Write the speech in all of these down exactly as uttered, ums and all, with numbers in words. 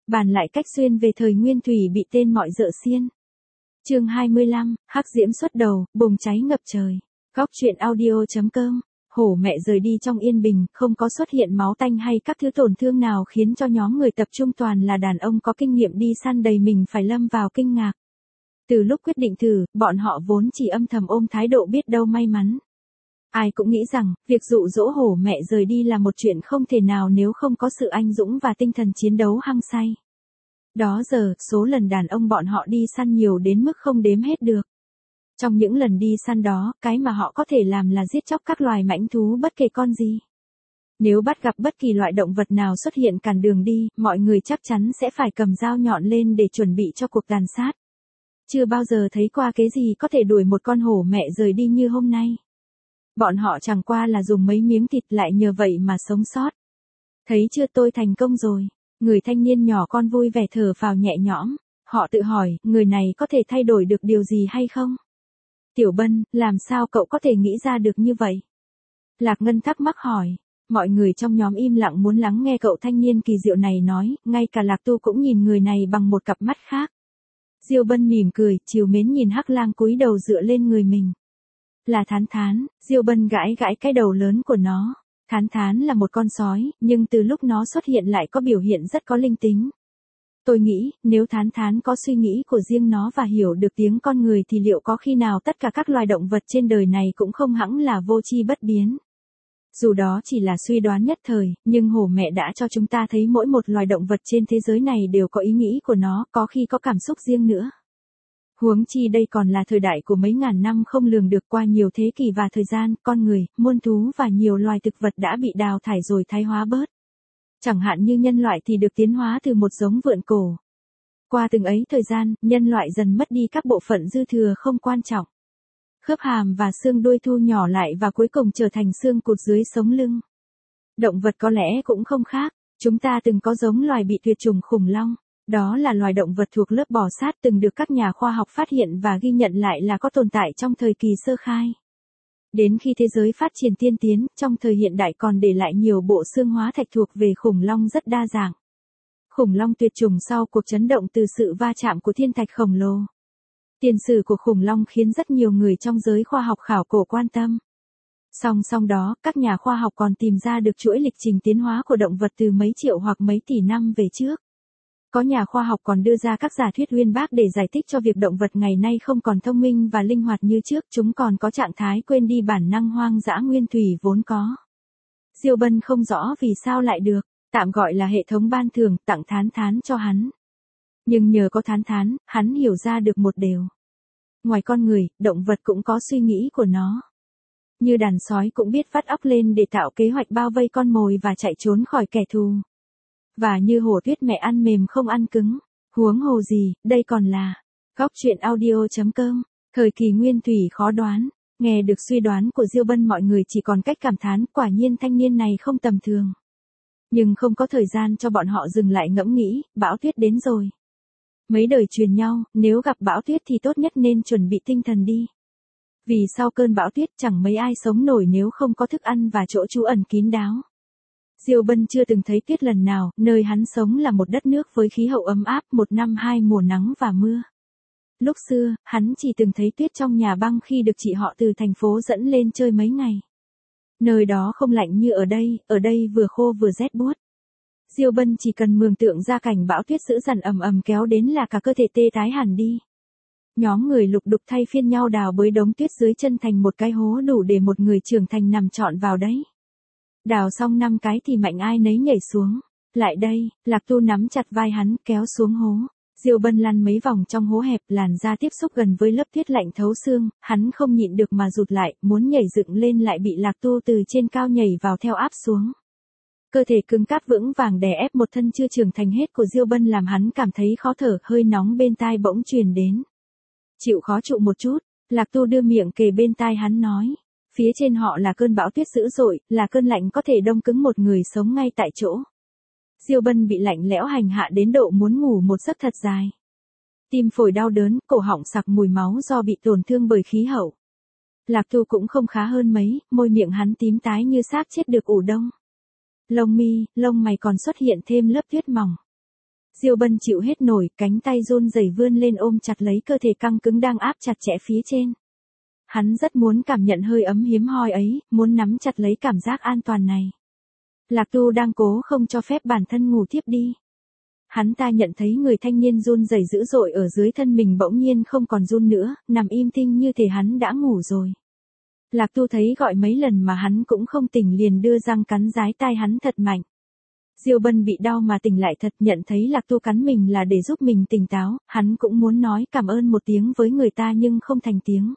Bàn lại cách xuyên về thời nguyên thủy bị tên mọi dợ xiên. Chương hai mươi lăm, hắc diễm xuất đầu, bùng cháy ngập trời. Góc truyện audio chấm com. Hổ mẹ rời đi trong yên bình, không có xuất hiện máu tanh hay các thứ tổn thương nào khiến cho nhóm người tập trung toàn là đàn ông có kinh nghiệm đi săn đầy mình phải lâm vào kinh ngạc. Từ lúc quyết định thử, bọn họ vốn chỉ âm thầm ôm thái độ biết đâu may mắn. Ai cũng nghĩ rằng, việc dụ dỗ hổ mẹ rời đi là một chuyện không thể nào nếu không có sự anh dũng và tinh thần chiến đấu hăng say. Đó giờ, số lần đàn ông bọn họ đi săn nhiều đến mức không đếm hết được. Trong những lần đi săn đó, cái mà họ có thể làm là giết chóc các loài mãnh thú bất kể con gì. Nếu bắt gặp bất kỳ loại động vật nào xuất hiện cản đường đi, mọi người chắc chắn sẽ phải cầm dao nhọn lên để chuẩn bị cho cuộc tàn sát. Chưa bao giờ thấy qua cái gì có thể đuổi một con hổ mẹ rời đi như hôm nay. Bọn họ chẳng qua là dùng mấy miếng thịt lại nhờ vậy mà sống sót. Thấy chưa, tôi thành công rồi. Người thanh niên nhỏ con vui vẻ thở phào nhẹ nhõm. Họ tự hỏi, người này có thể thay đổi được điều gì hay không? Tiểu Bân, làm sao cậu có thể nghĩ ra được như vậy? Lạc Ngân thắc mắc hỏi. Mọi người trong nhóm im lặng muốn lắng nghe cậu thanh niên kỳ diệu này nói, ngay cả Lạc Tu cũng nhìn người này bằng một cặp mắt khác. Diêu Bân mỉm cười, trìu mến nhìn Hắc Lang cúi đầu dựa lên người mình. Là Thán Thán, Diêu Bân gãi gãi cái đầu lớn của nó. Thán Thán là một con sói, nhưng từ lúc nó xuất hiện lại có biểu hiện rất có linh tính. Tôi nghĩ, nếu Thán Thán có suy nghĩ của riêng nó và hiểu được tiếng con người thì liệu có khi nào tất cả các loài động vật trên đời này cũng không hẵng là vô tri bất biến. Dù đó chỉ là suy đoán nhất thời, nhưng hổ mẹ đã cho chúng ta thấy mỗi một loài động vật trên thế giới này đều có ý nghĩ của nó, có khi có cảm xúc riêng nữa. Huống chi đây còn là thời đại của mấy ngàn năm không lường được, qua nhiều thế kỷ và thời gian, con người, muôn thú và nhiều loài thực vật đã bị đào thải rồi thái hóa bớt. Chẳng hạn như nhân loại thì được tiến hóa từ một giống vượn cổ. Qua từng ấy thời gian, nhân loại dần mất đi các bộ phận dư thừa không quan trọng. Khớp hàm và xương đuôi thu nhỏ lại và cuối cùng trở thành xương cụt dưới sống lưng. Động vật có lẽ cũng không khác, chúng ta từng có giống loài bị tuyệt chủng khủng long. Đó là loài động vật thuộc lớp bò sát từng được các nhà khoa học phát hiện và ghi nhận lại là có tồn tại trong thời kỳ sơ khai. Đến khi thế giới phát triển tiên tiến, trong thời hiện đại còn để lại nhiều bộ xương hóa thạch thuộc về khủng long rất đa dạng. Khủng long tuyệt chủng sau cuộc chấn động từ sự va chạm của thiên thạch khổng lồ. Tiền sử của khủng long khiến rất nhiều người trong giới khoa học khảo cổ quan tâm. Song song đó, các nhà khoa học còn tìm ra được chuỗi lịch trình tiến hóa của động vật từ mấy triệu hoặc mấy tỷ năm về trước. Có nhà khoa học còn đưa ra các giả thuyết uyên bác để giải thích cho việc động vật ngày nay không còn thông minh và linh hoạt như trước, chúng còn có trạng thái quên đi bản năng hoang dã nguyên thủy vốn có. Diêu Bân không rõ vì sao lại được, tạm gọi là hệ thống ban thưởng, tặng Thán Thán cho hắn. Nhưng nhờ có Thán Thán, hắn hiểu ra được một điều. Ngoài con người, động vật cũng có suy nghĩ của nó. Như đàn sói cũng biết vắt óc lên để tạo kế hoạch bao vây con mồi và chạy trốn khỏi kẻ thù. Và như hổ tuyết mẹ ăn mềm không ăn cứng, huống hồ gì, đây còn là góc truyện audio chấm com. Thời kỳ nguyên thủy khó đoán, nghe được suy đoán của Diêu Bân mọi người chỉ còn cách cảm thán, quả nhiên thanh niên này không tầm thường. Nhưng không có thời gian cho bọn họ dừng lại ngẫm nghĩ, bão tuyết đến rồi. Mấy đời truyền nhau, nếu gặp bão tuyết thì tốt nhất nên chuẩn bị tinh thần đi. Vì sau cơn bão tuyết chẳng mấy ai sống nổi nếu không có thức ăn và chỗ trú ẩn kín đáo. Diêu Bân chưa từng thấy tuyết lần nào, nơi hắn sống là một đất nước với khí hậu ấm áp, một năm hai mùa nắng và mưa. Lúc xưa, hắn chỉ từng thấy tuyết trong nhà băng khi được chị họ từ thành phố dẫn lên chơi mấy ngày. Nơi đó không lạnh như ở đây, ở đây vừa khô vừa rét buốt. Diêu Bân chỉ cần mường tượng ra cảnh bão tuyết dữ dằn ầm ầm kéo đến là cả cơ thể tê tái hẳn đi. Nhóm người lục đục thay phiên nhau đào bới đống tuyết dưới chân thành một cái hố đủ để một người trưởng thành nằm trọn vào đấy. Đào xong năm cái thì mạnh ai nấy nhảy xuống. Lại đây, Lạc Tu nắm chặt vai hắn, kéo xuống hố. Diêu Bân lăn mấy vòng trong hố hẹp, làn da tiếp xúc gần với lớp tuyết lạnh thấu xương, hắn không nhịn được mà rụt lại, muốn nhảy dựng lên lại bị Lạc Tu từ trên cao nhảy vào theo áp xuống. Cơ thể cứng cáp vững vàng đè ép một thân chưa trưởng thành hết của Diêu Bân làm hắn cảm thấy khó thở, hơi nóng bên tai bỗng truyền đến. Chịu khó trụ một chút, Lạc Tu đưa miệng kề bên tai hắn nói. Phía trên họ là cơn bão tuyết dữ dội, là cơn lạnh có thể đông cứng một người sống ngay tại chỗ. Diêu Bân bị lạnh lẽo hành hạ đến độ muốn ngủ một giấc thật dài. Tim phổi đau đớn, cổ họng sặc mùi máu do bị tổn thương bởi khí hậu. Lạc Tu cũng không khá hơn mấy, môi miệng hắn tím tái như xác chết được ủ đông. Lông mi, lông mày còn xuất hiện thêm lớp tuyết mỏng. Diêu Bân chịu hết nổi, cánh tay run rẩy vươn lên ôm chặt lấy cơ thể căng cứng đang áp chặt chẽ phía trên. Hắn rất muốn cảm nhận hơi ấm hiếm hoi ấy, muốn nắm chặt lấy cảm giác an toàn này. Lạc Tu đang cố không cho phép bản thân ngủ thiếp đi. Hắn ta nhận thấy người thanh niên run rẩy dữ dội ở dưới thân mình bỗng nhiên không còn run nữa, nằm im thinh như thể hắn đã ngủ rồi. Lạc Tu thấy gọi mấy lần mà hắn cũng không tỉnh liền đưa răng cắn dái tai hắn thật mạnh. Diêu Bân bị đau mà tỉnh lại thật, nhận thấy Lạc Tu cắn mình là để giúp mình tỉnh táo, hắn cũng muốn nói cảm ơn một tiếng với người ta nhưng không thành tiếng.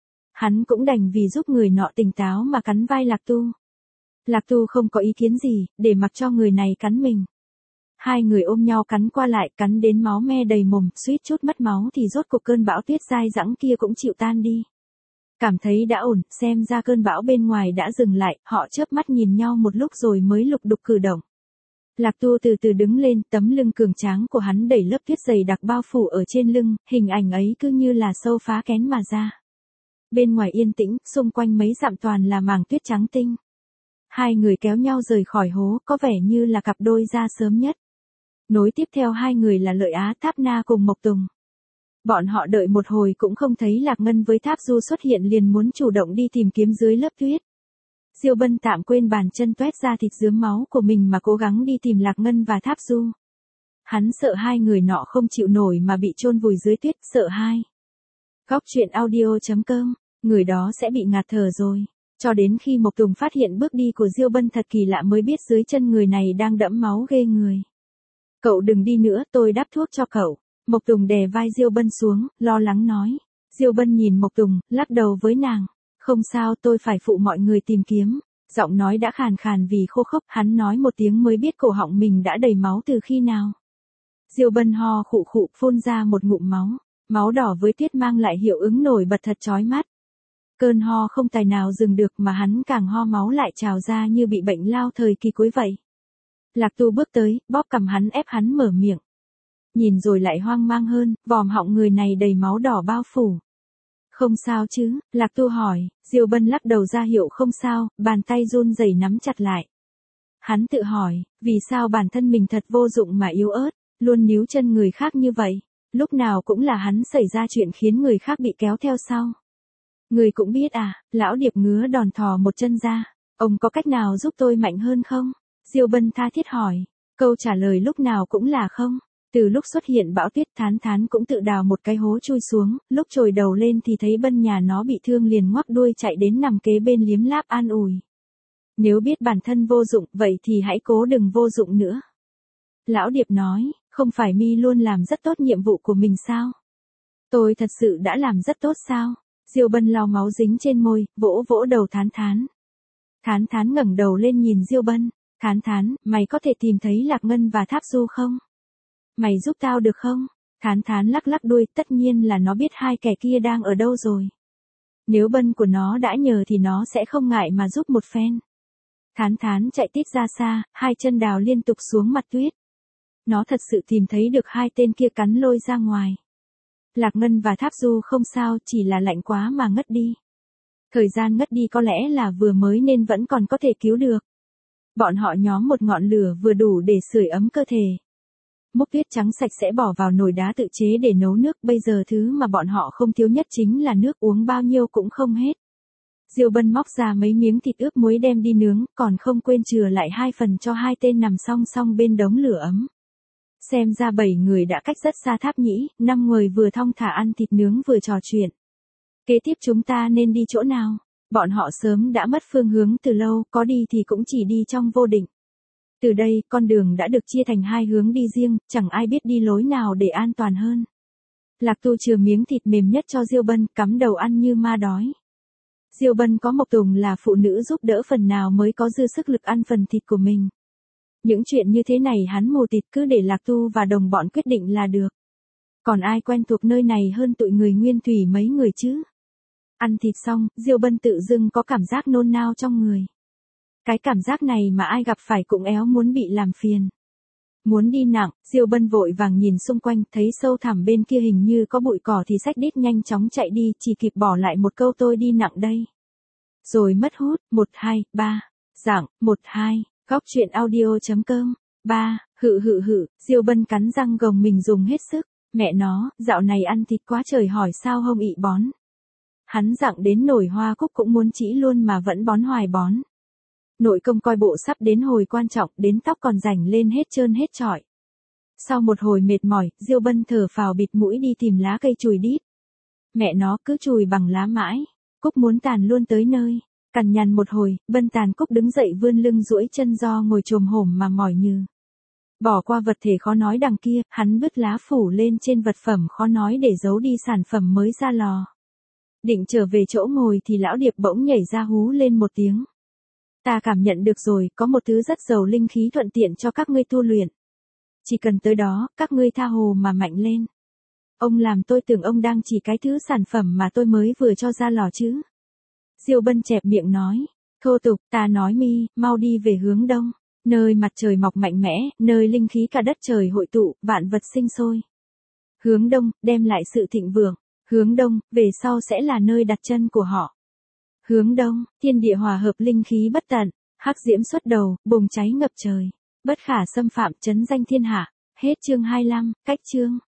Hắn cũng đành vì giúp người nọ tỉnh táo mà cắn vai Lạc Tu. Lạc Tu không có ý kiến gì, để mặc cho người này cắn mình. Hai người ôm nhau cắn qua lại, cắn đến máu me đầy mồm, suýt chút mất máu thì rốt cuộc cơn bão tuyết dai dẳng kia cũng chịu tan đi. Cảm thấy đã ổn, xem ra cơn bão bên ngoài đã dừng lại, họ chớp mắt nhìn nhau một lúc rồi mới lục đục cử động. Lạc Tu từ từ đứng lên, tấm lưng cường tráng của hắn đẩy lớp tuyết dày đặc bao phủ ở trên lưng, hình ảnh ấy cứ như là sâu phá kén mà ra. Bên ngoài yên tĩnh, xung quanh mấy dặm toàn là màng tuyết trắng tinh. Hai người kéo nhau rời khỏi hố, có vẻ như là cặp đôi ra sớm nhất. Nối tiếp theo hai người là Lợi Á, Tháp Na cùng Mộc Tùng. Bọn họ đợi một hồi cũng không thấy Lạc Ngân với Tháp Du xuất hiện liền muốn chủ động đi tìm kiếm dưới lớp tuyết. Diêu Bân tạm quên bàn chân toét ra thịt rướm máu của mình mà cố gắng đi tìm Lạc Ngân và Tháp Du. Hắn sợ hai người nọ không chịu nổi mà bị chôn vùi dưới tuyết, sợ hai. Góc truyện audio chấm com, người đó sẽ bị ngạt thở rồi. Cho đến khi Mộc Tùng phát hiện bước đi của Diêu Bân thật kỳ lạ mới biết dưới chân người này đang đẫm máu ghê người. Cậu đừng đi nữa, tôi đắp thuốc cho cậu. Mộc Tùng đè vai Diêu Bân xuống, lo lắng nói. Diêu Bân nhìn Mộc Tùng, lắc đầu với nàng. Không sao, tôi phải phụ mọi người tìm kiếm. Giọng nói đã khàn khàn vì khô khốc, hắn nói một tiếng mới biết cổ họng mình đã đầy máu từ khi nào. Diêu Bân ho khụ khụ, phun ra một ngụm máu. Máu đỏ với tuyết mang lại hiệu ứng nổi bật thật chói mắt. Cơn ho không tài nào dừng được mà hắn càng ho máu lại trào ra như bị bệnh lao thời kỳ cuối vậy. Lạc Tu bước tới, bóp cằm hắn ép hắn mở miệng. Nhìn rồi lại hoang mang hơn, vòm họng người này đầy máu đỏ bao phủ. Không sao chứ, Lạc Tu hỏi, Diêu Bân lắc đầu ra hiệu không sao, bàn tay run rẩy nắm chặt lại. Hắn tự hỏi, vì sao bản thân mình thật vô dụng mà yếu ớt, luôn níu chân người khác như vậy, lúc nào cũng là hắn xảy ra chuyện khiến người khác bị kéo theo sau. Người cũng biết à, lão Điệp ngứa đòn thò một chân ra, ông có cách nào giúp tôi mạnh hơn không? Diêu Bân tha thiết hỏi, câu trả lời lúc nào cũng là không. Từ lúc xuất hiện bão tuyết Thán Thán cũng tự đào một cái hố chui xuống, lúc trồi đầu lên thì thấy Bân nhà nó bị thương liền ngoắc đuôi chạy đến nằm kế bên liếm láp an ủi. Nếu biết bản thân vô dụng vậy thì hãy cố đừng vô dụng nữa. Lão Điệp nói, không phải mi luôn làm rất tốt nhiệm vụ của mình sao? Tôi thật sự đã làm rất tốt sao? Diêu Bân lau máu dính trên môi, vỗ vỗ đầu Thán Thán. Thán Thán ngẩng đầu lên nhìn Diêu Bân, Thán Thán, mày có thể tìm thấy Lạc Ngân và Tháp Du không? Mày giúp tao được không? Thán Thán lắc lắc đuôi, tất nhiên là nó biết hai kẻ kia đang ở đâu rồi. Nếu Bân của nó đã nhờ thì nó sẽ không ngại mà giúp một phen. Thán Thán chạy tít ra xa, hai chân đào liên tục xuống mặt tuyết. Nó thật sự tìm thấy được hai tên kia cắn lôi ra ngoài. Lạc Ngân và Tháp Du không sao, chỉ là lạnh quá mà ngất đi. Thời gian ngất đi có lẽ là vừa mới nên vẫn còn có thể cứu được. Bọn họ nhóm một ngọn lửa vừa đủ để sưởi ấm cơ thể. Múc tuyết trắng sạch sẽ bỏ vào nồi đá tự chế để nấu nước, bây giờ thứ mà bọn họ không thiếu nhất chính là nước, uống bao nhiêu cũng không hết. Diêu Bân móc ra mấy miếng thịt ướp muối đem đi nướng, còn không quên chừa lại hai phần cho hai tên nằm song song bên đống lửa ấm. Xem ra bảy người đã cách rất xa Tháp Nhĩ, năm người vừa thong thả ăn thịt nướng vừa trò chuyện. Kế tiếp chúng ta nên đi chỗ nào? Bọn họ sớm đã mất phương hướng từ lâu, có đi thì cũng chỉ đi trong vô định. Từ đây, con đường đã được chia thành hai hướng đi riêng, chẳng ai biết đi lối nào để an toàn hơn. Lạc Tu chừa miếng thịt mềm nhất cho Diêu Bân, cắm đầu ăn như ma đói. Diêu Bân có Mộc Tùng là phụ nữ giúp đỡ phần nào mới có dư sức lực ăn phần thịt của mình. Những chuyện như thế này hắn mù tịt, cứ để Lạc Tu và đồng bọn quyết định là được. Còn ai quen thuộc nơi này hơn tụi người Nguyên Thủy mấy người chứ? Ăn thịt xong, Diêu Bân tự dưng có cảm giác nôn nao trong người. Cái cảm giác này mà ai gặp phải cũng éo muốn bị làm phiền. Muốn đi nặng, Diêu Bân vội vàng nhìn xung quanh, thấy sâu thẳm bên kia hình như có bụi cỏ thì xách đít nhanh chóng chạy đi, chỉ kịp bỏ lại một câu tôi đi nặng đây. Rồi mất hút, một hai ba, dạng, một hai, góc truyện audio chấm com Ba, hự hự hự, Diêu Bân cắn răng gồng mình dùng hết sức. Mẹ nó, dạo này ăn thịt quá trời hỏi sao hông ị bón. Hắn dặng đến nổi hoa cúc cũng muốn chỉ luôn mà vẫn bón hoài bón. Nội công coi bộ sắp đến hồi quan trọng, đến tóc còn rảnh lên hết trơn hết trọi. Sau một hồi mệt mỏi, Diêu Bân thở phào bịt mũi đi tìm lá cây chùi đít. Mẹ nó cứ chùi bằng lá mãi, cúc muốn tàn luôn tới nơi. Cằn nhằn một hồi, Bân tàn cúc đứng dậy vươn lưng duỗi chân do ngồi chồm hổm mà mỏi như. Bỏ qua vật thể khó nói đằng kia, hắn vứt lá phủ lên trên vật phẩm khó nói để giấu đi sản phẩm mới ra lò. Định trở về chỗ ngồi thì lão điệp bỗng nhảy ra hú lên một tiếng. Ta cảm nhận được rồi, có một thứ rất giàu linh khí thuận tiện cho các ngươi tu luyện. Chỉ cần tới đó, các ngươi tha hồ mà mạnh lên. Ông làm tôi tưởng ông đang chỉ cái thứ sản phẩm mà tôi mới vừa cho ra lò chứ. Diêu Bân chẹp miệng nói, thô tục, ta nói mi, mau đi về hướng đông, nơi mặt trời mọc mạnh mẽ, nơi linh khí cả đất trời hội tụ, vạn vật sinh sôi. Hướng đông, đem lại sự thịnh vượng, hướng đông, về sau sẽ là nơi đặt chân của họ. Hướng đông, thiên địa hòa hợp linh khí bất tận, hắc diễm xuất đầu, bùng cháy ngập trời, bất khả xâm phạm chấn danh thiên hạ. Hết chương hai mươi lăm, cách chương.